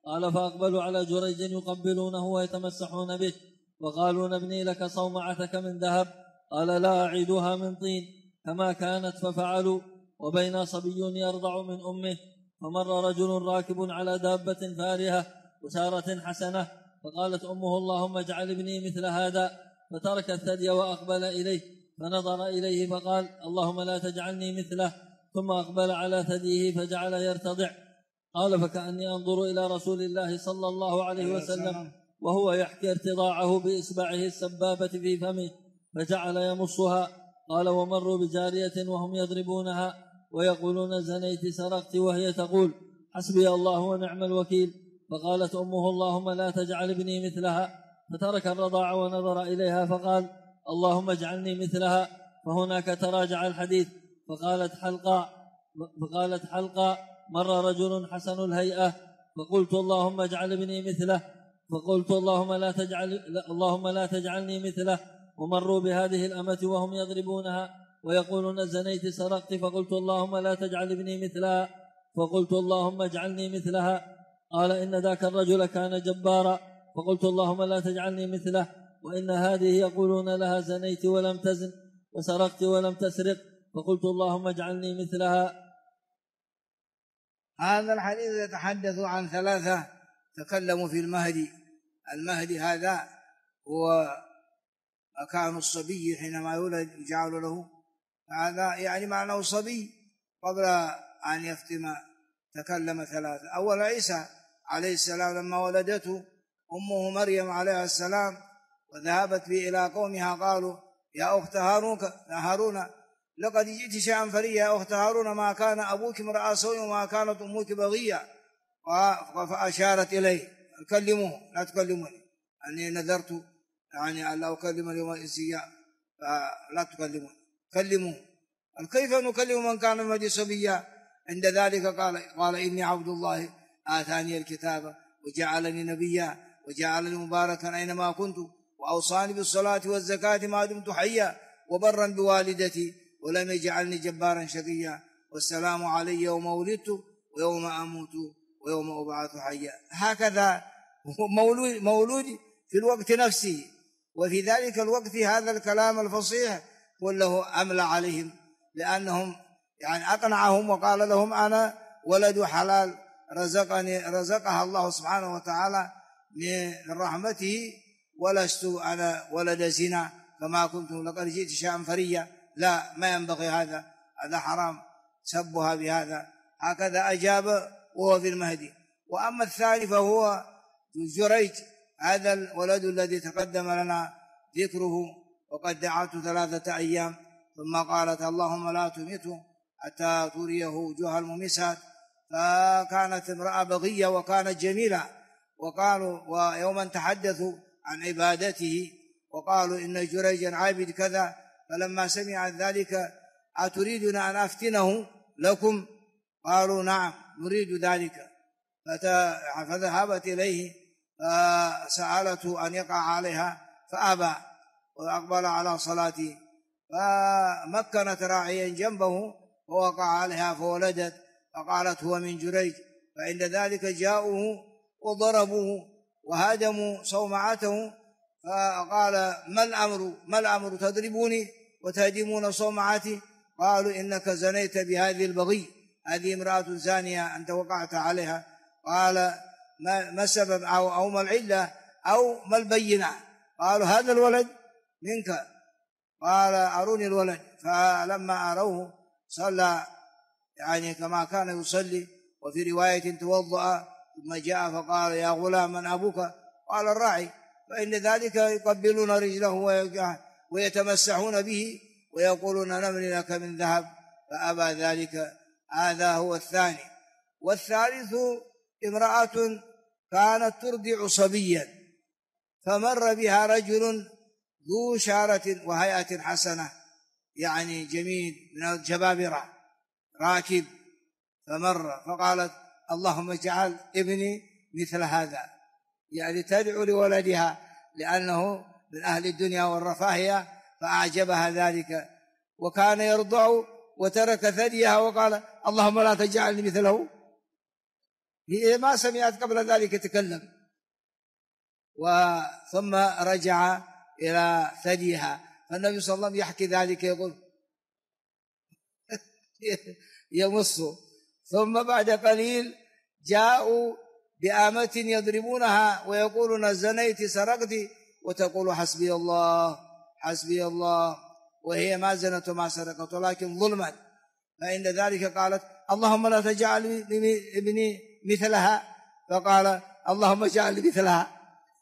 قال فأقبلوا على جريج يقبلونه ويتمسحون به، وقالوا نبني لك صومعتك من ذهب. قال لا أعيدها من طين كما كانت، ففعلوا. وبين صبي يرضع من أمه، فمر رجل راكب على دابة فارهة وسارة حسنة، فقالت أمه اللهم اجعل ابني مثل هذا، فترك الثدي وأقبل إليه، فنظر إليه فقال اللهم لا تجعلني مثله، ثم أقبل على ثديه فجعل يرتضع. قال فكأني أنظر إلى رسول الله صلى الله عليه وسلم وهو يحكي ارتضاعه بإصبعه السبابة في فمه، فجعل يمصها. قال ومروا بجارية وهم يضربونها ويقولون زنيت سرقت، وهي تقول حسبي الله ونعم الوكيل. فقالت أمه اللهم لا تجعل ابني مثلها، فترك الرضاع ونظر إليها فقال اللهم اجعلني مثلها. فهناك تراجع الحديث. فقالت حلقا مر رجل حسن الهيئة، فقلت اللهم اجعل ابني مثله، فقلت اللهم لا تجعلني مثله. ومروا بهذه الأمة وهم يضربونها ويقولون زنيت سرقت، فقلت اللهم لا تجعل ابني مثلها، فقلت اللهم اجعلني مثلها. قال إن ذاك الرجل كان جبارا، فقلت اللهم لا تجعلني مثله. وإن هذه يقولون لها زنيت ولم تزن، وسرقت ولم تسرق، فقلت اللهم اجعلني مثلها. هذا الحديث يتحدث عن ثلاثة تكلموا في المهدي. المهدي هذا هو مكان الصبي حينما يولد يجعل له، هذا يعني معناه صبي قبل أن يفتم. تكلم ثلاثة. أول عيسى عليه السلام لما ولدته أمه مريم عليه السلام وذهبت به إلى قومها، قالوا يا أخت هارون لقد جئت شيئا فريا، يا أخت هارون ما كان أبوك امرأ سوء وما كانت أمك بغيا. فأشارت إليه كلموه لا تكلموني، أني نذرت يعني أن لا أكلم اليوم إنسيا، فلا تكلموني كلموه. كيف نكلم من كان المهدي صبيا؟ عند ذلك قال إني عبد الله آتاني الكتاب وجعلني نبيا وجعلني مباركا أينما كنت وأوصاني بالصلاة والزكاة ما دمت حيا وبرا بوالدتي ولم يجعلني جبارا شقيا والسلام علي يوم ولدت ويوم أموت ويوم أبعث حيا. هكذا مولود في الوقت نفسه، وفي ذلك الوقت هذا الكلام الفصيح كله أملى عليهم، لأنهم يعني أقنعهم وقال لهم أنا ولد حلال رزقها الله سبحانه وتعالى من رحمته، ولست أنا ولد زنا كما كنت لقد جئت شيئا فريا، لا ما ينبغي هذا حرام سبها بهذا. هكذا أجاب وهو في المهدي. وأما الثاني فهو جريج، هذا الولد الذي تقدم لنا ذكره، وقد دعته 3 أيام ثم قالت اللهم لا تميته حتى تريه وجوه الممسات. فكانت امرأة بغية وكانت جميلة، وقالوا ويوما تحدثوا عن عبادته وقالوا إن جريجا عابد كذا. فلما سمعت ذلك أتريدنا أن أفتنه لكم؟ قالوا نعم نريد ذلك. فذهبت إليه فسألته أن يقع عليها فأبى وأقبل على صلاته، فمكنت راعيا جنبه ووقع عليها فولدت، فقالت هو من جريج. فعند ذلك جاءوه وضربوه وهدموا صومعته، فقال ما الأمر تضربوني وتهدمون صومعتي؟ قالوا إنك زنيت بهذه البغي، هذه امرأة زانية أنت وقعت عليها. قال ما السبب أو ما العلة أو ما البينة؟ قالوا هذا الولد منك. قال أروني الولد. فلما أروه صلى يعني كما كان يصلي، وفي رواية توضأ ثم جاء فقال يا غلام من أبوك؟ قال الراعي. فإن ذلك يقبلون رجله ويتمسحون به ويقولون نبني لك من ذهب، فأبى ذلك. هذا هو الثاني. والثالث امرأة كانت ترضع صبيا، فمر بها رجل ذو شارة وهيئة حسنة يعني جميل من الجبابرة راكب، فمر فقالت اللهم اجعل ابني مثل هذا، يعني تدعو لولدها لأنه من أهل الدنيا والرفاهية، فأعجبها ذلك. وكان يرضع وترك ثديها وقال اللهم لا تجعلني مثله، هي ما سمعت قبل ذلك تكلم. ثم رجع إلى ثديها، فالنبي صلى الله عليه وسلم يحكي ذلك يقول يمصه. ثم بعد قليل جاءوا بآمة يضربونها ويقولون زنيت سرقت، وتقول حسبي الله حسبي الله، وهي ما زنت وما سرقت ولكن ظلما. فإن ذلك قالت اللهم لا تجعل ابني مثلها، فقال اللهم اجعل لي مثلها.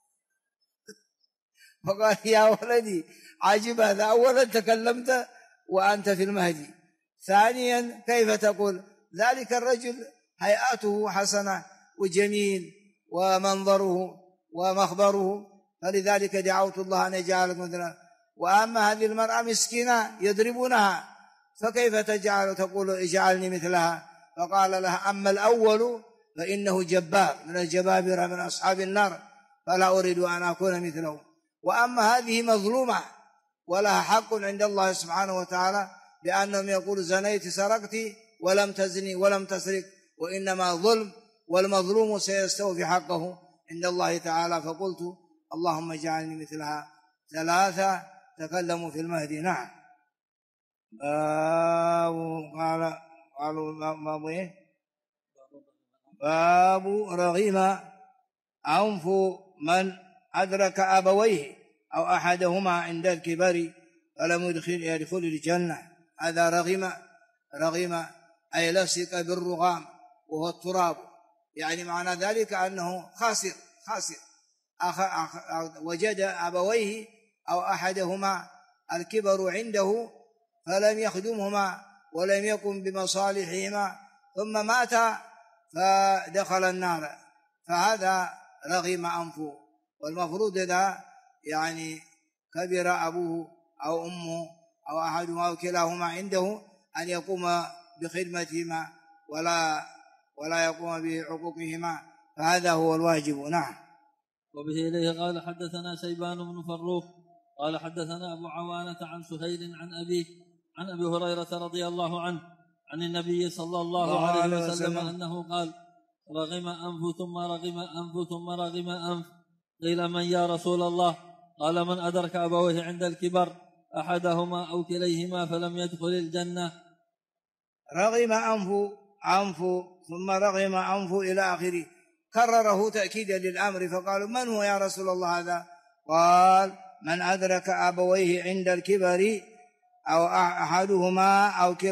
فقال يا ولدي عجب هذا، أولا تكلمت وأنت في المهدي، ثانيا كيف تقول ذلك الرجل هيئته حسنة وجميل ومنظره ومخبره، فلذلك دعوت الله أن يجعلك مثلا. وأما هذه المرأة مسكينة يضربونها، فكيف تجعل تقول اجعلني مثلها؟ فقال لها أما الأول فإنه جبار من الجبابرة من أصحاب النار، فلا أريد أن أكون مثله. وأما هذه مظلومة ولها حق عند الله سبحانه وتعالى، لأنهم يقول زنيت سرقت ولم تزني ولم تسرق، وإنما ظلم، والمظلوم سيستوفي حقه عند الله تعالى. فقلت اللهم اجعلني مثلها. ثلاثة تكلموا في المهدي. نعم. باب رغم أنف من أدرك أبويه أو أحدهما عند الكبر فلم يدخل الجنة. هذا رغم أي لصق بالرغام وهو التراب، يعني معنى ذلك أنه خاسر وجد أبويه أو أحدهما الكبر عنده فلم يخدمهما ولم يقم بمصالحهما ثم مات فدخل النار، فهذا رغم أنفه. والمفروض إذا يعني كبر أبوه أو أمه أو أحدهما أو كلاهما عنده أن يقوم بخدمتهما ولا يقوم بعقوقهما، فهذا هو الواجب. نعم. وبه إليه قال حدثنا شيبان بن فروخ قال حدثنا أبو عوانة عن سهيل عن أبيه عن أبي هريرة رضي الله عنه عن النبي صلى الله عليه وسلم أنه قال رغم أنف ثم رغم أنف ثم رغم أنف. قيل من يا رسول الله؟ قال من أدرك أبويه عند الكبر أحدهما أو كليهما فلم يدخل الجنة. رغم أنف ثم رغم أنف إلى آخره، كرره تأكيدا للأمر. فقالوا من هو يا رسول الله هذا؟ قال من أدرك أبويه عند الكبر أو أحدهما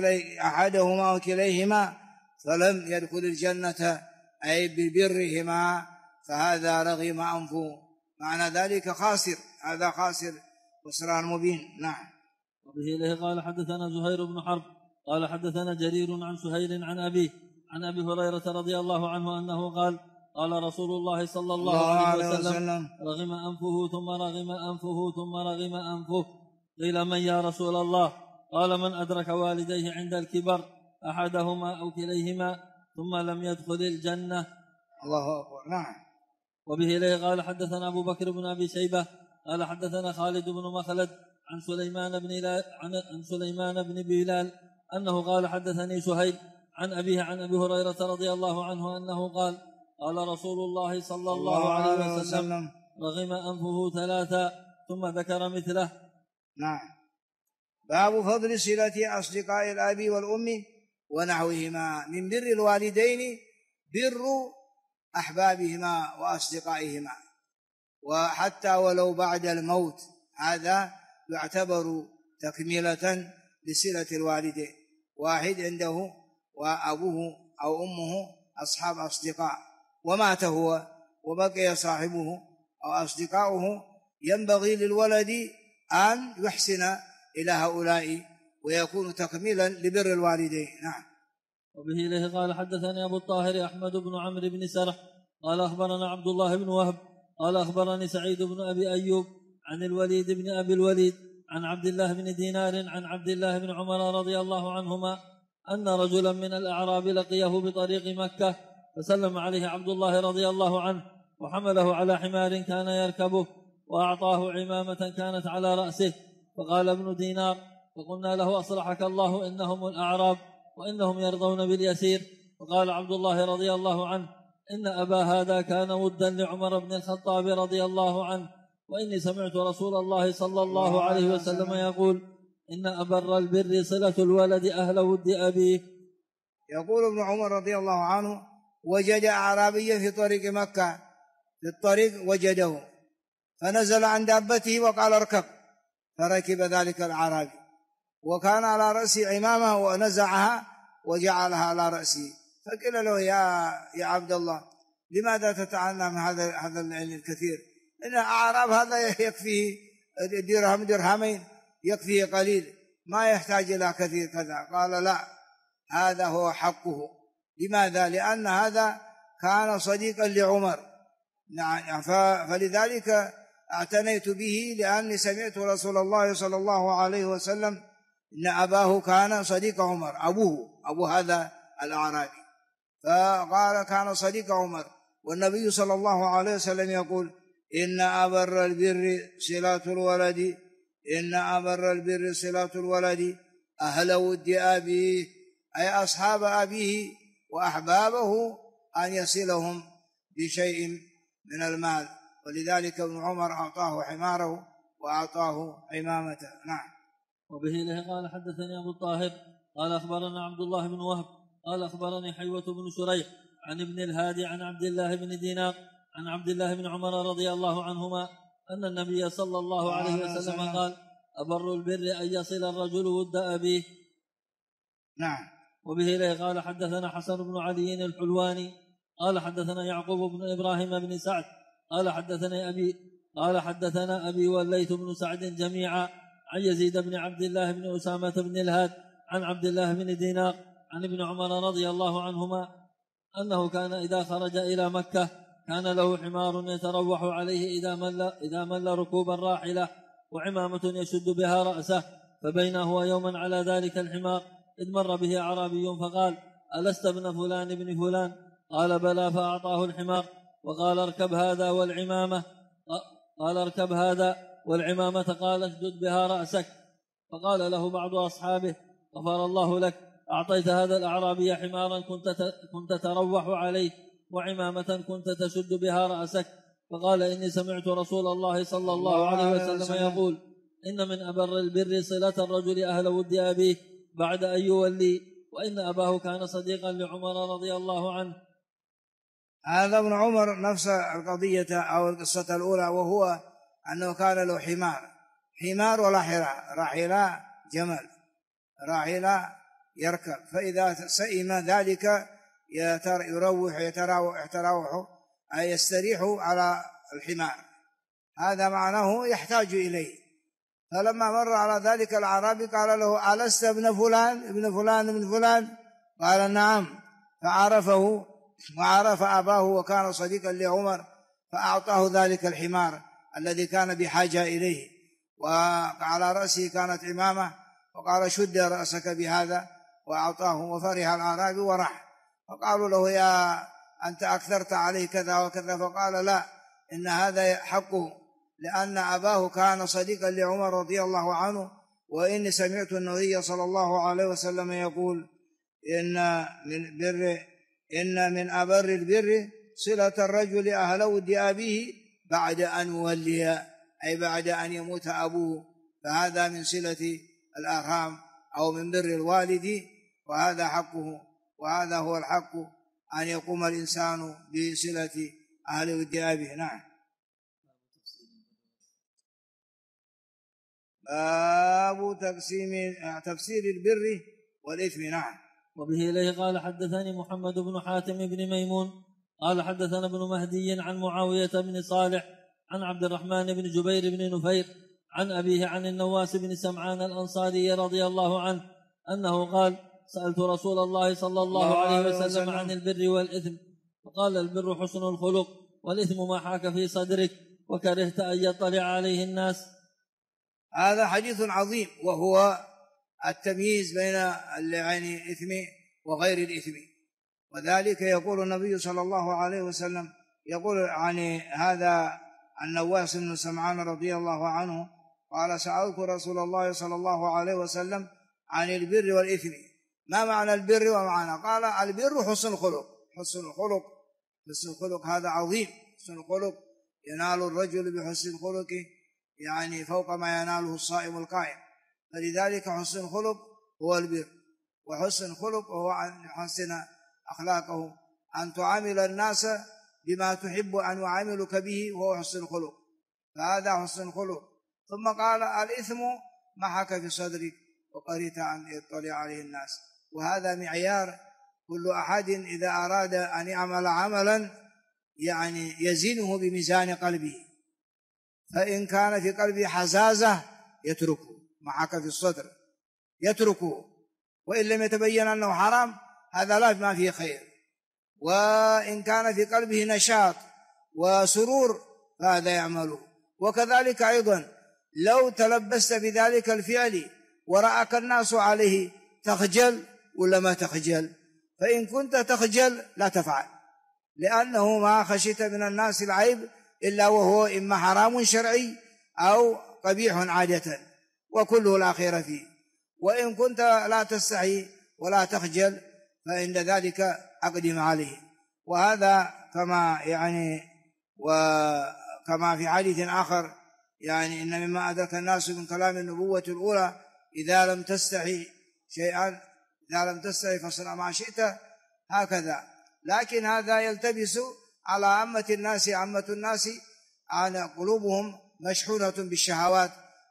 أو كليهما فلم يدخل الجنة، أي ببرهما، فهذا رغم أنفه. معنى ذلك خاسر، هذا خاسر خسران مبين. نعم. وبه إليه قال حدثنا زهير بن حرب قال حدثنا جرير عن سهيل عن أبيه عن أبي هريرة رضي الله عنه أنه قال قال رسول الله صلى الله عليه وسلم رغم أنفه ثم رغم أنفه ثم رغم أنفه. قيل من يا رسول الله؟ قال من أدرك والديه عند الكبر أحدهما أو كليهما ثم لم يدخل الجنة. الله أكبر. نعم. وبه إليه قال حدثنا أبو بكر بن أبي شيبة قال حدثنا خالد بن مخلد عن سليمان بن بلال أنه قال حدثني سهيل عن أبيه عن أبي هريرة رضي الله عنه أنه قال قال رسول الله صلى الله عليه وسلم رغم أنفه ثلاثا ثم ذكر مثله. نعم. باب فضل صلة أصدقاء الأب والأم ونحوهما من بر الوالدين بر أحبابهما وأصدقائهما، وحتى ولو بعد الموت، هذا يعتبر تكملة لصلة الوالدين. واحد عنده وأبوه أو أمه أصحاب أصدقاء ومات هو وبقي صاحبه أو أصدقاؤه، ينبغي للولد أن يحسن إلى هؤلاء ويكون تكميلا لبر الوالدين. نعم. وبه إليه قال حدثني أبو الطاهر أحمد بن عمرو بن سرح قال أخبرنا عبد الله بن وهب قال أخبرني سعيد بن أبي أيوب عن الوليد بن أبي الوليد عن عبد الله بن دينار عن عبد الله بن عمر رضي الله عنهما أن رجلا من الأعراب لقيه بطريق مكة فسلم عليه عبد الله رضي الله عنه وحمله على حمار كان يركبه وأعطاه عمامة كانت على رأسه. فقال ابن دينار فقلنا له أصلحك الله إنهم الأعراب وإنهم يرضون باليسير. فقال عبد الله رضي الله عنه إن أبا هذا كان ودا لعمر بن الخطاب رضي الله عنه، وإني سمعت رسول الله صلى الله عليه وسلم يقول إن أبر البر صلة الولد أهل ود أبيه. يقول ابن عمر رضي الله عنه: وجد أعرابيا في طريق مكة، في الطريق وجده فنزل عن دابته وقال اركب، فركب ذلك الأعرابي وكان على رأسه عمامة ونزعها وجعلها على رأسه، فقال له: يا عبد الله، لماذا تتعلم هذا العلم الكثير؟ إن أعراب هذا يكفيه درهمين، يكفيه قليل، ما يحتاج إلى كثير كذا. قال: لا، هذا هو حقه. لماذا؟ لأن هذا كان صديقا لعمر، فلذلك اعتنيت به، لأني سمعت رسول الله صلى الله عليه وسلم إن أباه كان صديق عمر، أبو هذا الأعرابي، فقال كان صديق عمر، والنبي صلى الله عليه وسلم يقول: إن أبر البر صلة الولد، إن أبر البر صلة الولد أهل ود أبيه، أي أصحاب أبيه وأحبابه، أن يصلهم بشيء من المال. ولذلك ابن عمر أعطاه حماره وأعطاه عمامته. نعم. وبه له قال حدثني أبو الطاهر قال أخبرنا عبد الله بن وهب قال أخبرني حيوة بن شريح عن ابن الهادي عن عبد الله بن دينار عن عبد الله بن عمر رضي الله عنهما أن النبي صلى الله عليه وسلم قال: أبر البر أن يصل الرجل ود أبيه. نعم. وبه له قال حدثنا حسن بن علي الحلواني قال حدثنا يعقوب بن إبراهيم بن سعد قال حدثنا أبي والليث بن سعد جميعا عن يزيد بن عبد الله بن أسامة بن الهاد عن عبد الله بن دينار عن ابن عمر رضي الله عنهما أنه كان إذا خرج إلى مكة كان له حمار يتروح عليه إذا مل ركوب الراحلة وعمامة يشد بها رأسه، فبين هو يوما على ذلك الحمار إذ مر به أعرابي فقال: ألست ابن فلان ابن فلان؟ قال: بلى، فأعطاه الحمار وقال: اركب هذا والعمامة قال: اشدد بها رأسك. فقال له بعض أصحابه: غفر الله لك، أعطيت هذا الأعرابي حمارا كنت تروح عليه وعمامة كنت تشد بها رأسك. فقال: إني سمعت رسول الله صلى الله عليه وسلم يقول: إن من أبر البر صلة الرجل أهل ود أبيه بعد أن يولي، وإن أباه كان صديقا لعمر رضي الله عنه. هذا ابن عمر نفس القضية أو القصة الأولى، وهو أنه كان له حمار راحلة جمل، راحلة يركب، فإذا سئم ذلك يتراوح أي يستريح على الحمار، هذا معناه يحتاج إليه. فلما مر على ذلك الأعرابي قال له: ألست ابن فلان؟ قال: نعم. فعرفه وعرف أباه وكان صديقا لعمر، فأعطاه ذلك الحمار الذي كان بحاجة إليه، وعلى رأسه كانت عمامة، وقال: شد رأسك بهذا، وأعطاه، وفرح الأعرابي ورح. فقالوا له: يا أنت أكثرت عليه كذا وكذا. فقال: لا، إن هذا حقه، لأن أباه كان صديقا لعمر رضي الله عنه، وإني سمعت النبي صلى الله عليه وسلم يقول: إن من أبر البر صلة الرجل أهل ود أبيه بعد أن ولي، أي بعد أن يموت أبوه، فهذا من صلة الأرحام أو من بر الوالد، وهذا حقه، وهذا هو الحق، أن يقوم الإنسان بصلة أهل ود أبيه. نعم. باب تفسير البر والإثم. نعم. وبه إليه قال حدثني محمد بن حاتم بن ميمون قال حدثنا ابن مهدي عن معاوية بن صالح عن عبد الرحمن بن جبير بن نفير عن أبيه عن النواس بن سمعان الأنصاري رضي الله عنه أنه قال: سألت رسول الله صلى الله عليه وسلم عن البر والإثم، فقال: البر حسن الخلق، والإثم ما حاك في صدرك وكرهت أن يطلع عليه الناس. هذا حديث عظيم، وهو التمييز بين الإثم وغير الإثم. وذلك يقول النبي صلى الله عليه وسلم، يقول عن هذا النواس بن سمعان رضي الله عنه قال: سألت رسول الله صلى الله عليه وسلم عن البر والإثم، ما معنى البر ومعنى؟ قال: البر حسن الخلق. حسن الخلق حسن الخلق هذا عظيم. حسن الخلق ينال الرجل بحسن الخلق يعني فوق ما يناله الصائم القائم. فلذلك حسن الخلق هو البر، وحسن الخلق هو أن يحسن أخلاقه، أن تعامل الناس بما تحب أن يعاملك به، وهو حسن الخلق. فهذا حسن الخلق. ثم قال الإثم ما حك في صدرك وقريت أن يطلع عليه الناس. وهذا معيار كل أحد إذا أراد أن يعمل عملا يعني يزنه بميزان قلبه، فإن كان في قلبه حزازة يتركه، ما حك في الصدر يتركه، وإن لم يتبين أنه حرام هذا لا ما فيه خير. وإن كان في قلبه نشاط وسرور فهذا يعمله. وكذلك أيضا لو تلبست بذلك الفعل ورأك الناس عليه تخجل ولا ما تخجل؟ فإن كنت تخجل لا تفعل، لأنه ما خشيت من الناس العيب إلا وهو إما حرام شرعي أو قبيح عادة، وكله لا خير فيه. وإن كنت لا تستحي ولا تخجل فإن ذلك أقدم عليه. وهذا كما يعني وكما في حديث آخر يعني إن مما أدرك الناس من كلام النبوة الأولى إذا لم تستحي شيئا، إذا لم تستحي فاصنع ما شئت، هكذا. لكن هذا يلتبس على عامة الناس. عامة الناس على قلوبهم مشحونة بالشهوات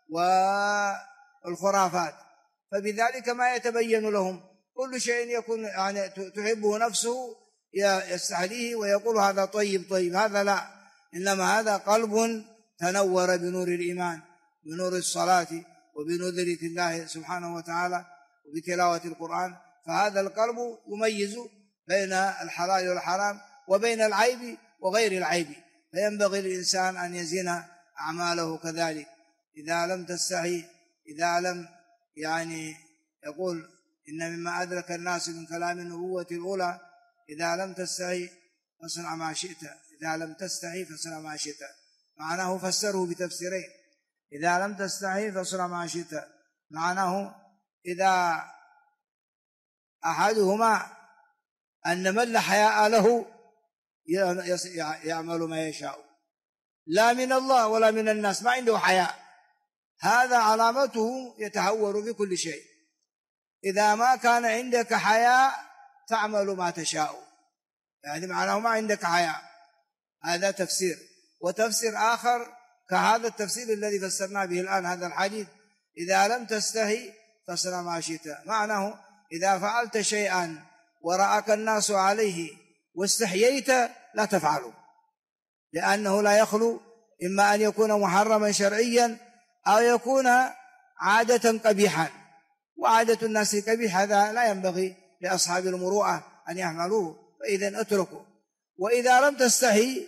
والخرافات، فبذلك ما يتبين لهم كل شيء يكون يعني تحبه نفسه يستحليه ويقول هذا طيب طيب، هذا لا، إنما هذا قلب تنور بنور الإيمان، بنور الصلاة وبنور ذكر الله سبحانه وتعالى وبتلاوة القرآن. فهذا القلب يميز بين الحلال والحرام وبين العيب وغير العيب، فينبغي الإنسان أن يزين أعماله كذلك. إذا لم تستحي، إذا لم يعني يقول إن مما أدرك الناس من كلام النبوة الأولى إذا لم تستحي فاصنع ما شئت، إذا لم تستحي فاصنع ما شئت، معناه فسره بتفسيرين. إذا لم تستحي فاصنع ما شئت معناه إذا أحدهما أن من لا حياء له يعمل ما يشاء، لا من الله ولا من الناس، ما عنده حياء، هذا علامته يتهور بكل شيء. إذا ما كان عندك حياء تعمل ما تشاء، يعني معناه ما عندك حياء. هذا تفسير. وتفسير آخر كهذا التفسير الذي فسرنا به الآن هذا الحديث إذا لم تستحي فاصنع ما شئت، معناه إذا فعلت شيئا ورأك الناس عليه واستحييت لا تفعله، لأنه لا يخلو إما أن يكون محرما شرعيا أو يكون عادة قبيحا، وعادة الناس قبيح، هذا لا ينبغي لأصحاب المروءة أن يعملوه، فإذا اتركوا. وإذا لم تستحي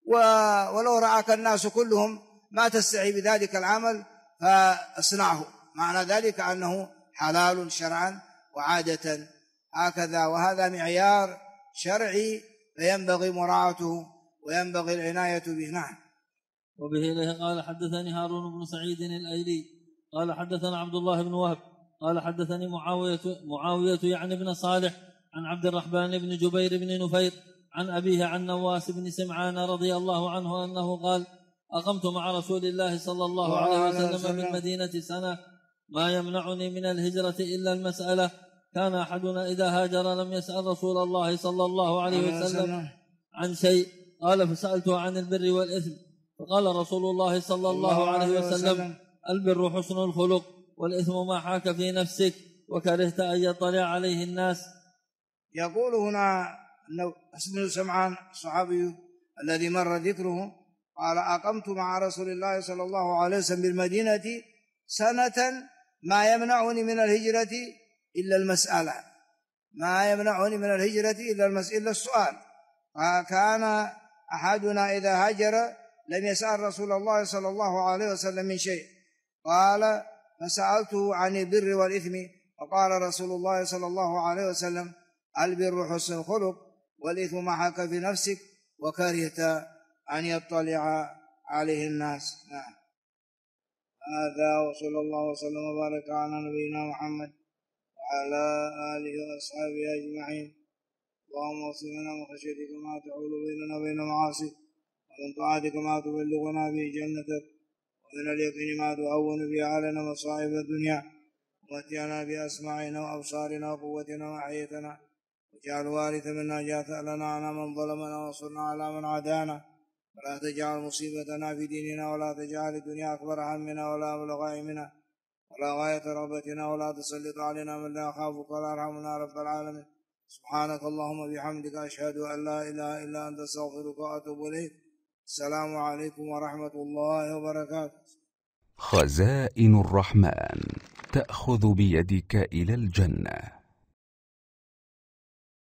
ولو رأك الناس كلهم ما تستحي بذلك العمل فاصنعه، معنى ذلك أنه حلال شرعا وعادة، هكذا. وهذا معيار شرعي فينبغي مراعاته وينبغي العناية به. نعم. وبه إليه قال حدثني هارون بن سعيد الأيلي قال حدثنا عبد الله بن وهب قال حدثني معاوية يعني بن صالح عن عبد الرحمن بن جبير بن نفير عن أبيه عن نواس بن سمعان رضي الله عنه أنه قال أقمت مع رسول الله صلى الله عليه وسلم بالمدينة سنة ما يمنعني من الهجرة إلا المسألة. كان أحدنا إذا هاجر لم يسأل رسول الله صلى الله عليه وسلم عن شيء، قال فسألته عن البر والإثم فقال رسول الله صلى الله عليه وسلم البر حسن الخلق والإثم ما حاك في نفسك وكرهت أن يطلع عليه الناس. يقول هنا اسم سمعان الصحابي الذي مر ذكره قال أقمت مع رسول الله صلى الله عليه وسلم بالمدينة سنة ما يمنعني من الهجرة إلا المسألة، ما يمنعني من الهجرة إلا السؤال. فكان أحدنا إذا هاجر لم يسأل رسول الله صلى الله عليه وسلم من شيء، قال فسألته عن البر والإثم فقال رسول الله صلى الله عليه وسلم البر حسن الخلق والإثم ما حاك في نفسك وكرهت أن يطلع عليه الناس. نعم. هذا وصلى الله وسلم وبارك على نبينا محمد وعلى آله وأصحابه أجمعين. اللهم اغفر لنا من خشيتك ما تحول بيننا وبين معاصيك، ومن طاعتك ما تبلغنا به جنتك، ومن اليقين ما تهون به علينا مصائب الدنيا، ومتعنا بأسماعنا وأبصارنا وقوتنا وأحيتنا، واجعل الوارث منا جاء لنا على من ظلمنا وانصرنا على من عادانا، ولا تجعل مصيبتنا في ديننا، ولا تجعل الدنيا أكبر همنا ولا مبلغ علمنا ولا غاية رغبتنا، ولا تسلط علينا من لا يخافك ولا يرحمنا رب العالمين. سبحانك اللهم بحمدك أشهد أن لا إله إلا أنت أستغفرك وأتوب إليك. السلام عليكم ورحمة الله وبركاته. خزائن الرحمن تأخذ بيدك إلى الجنة.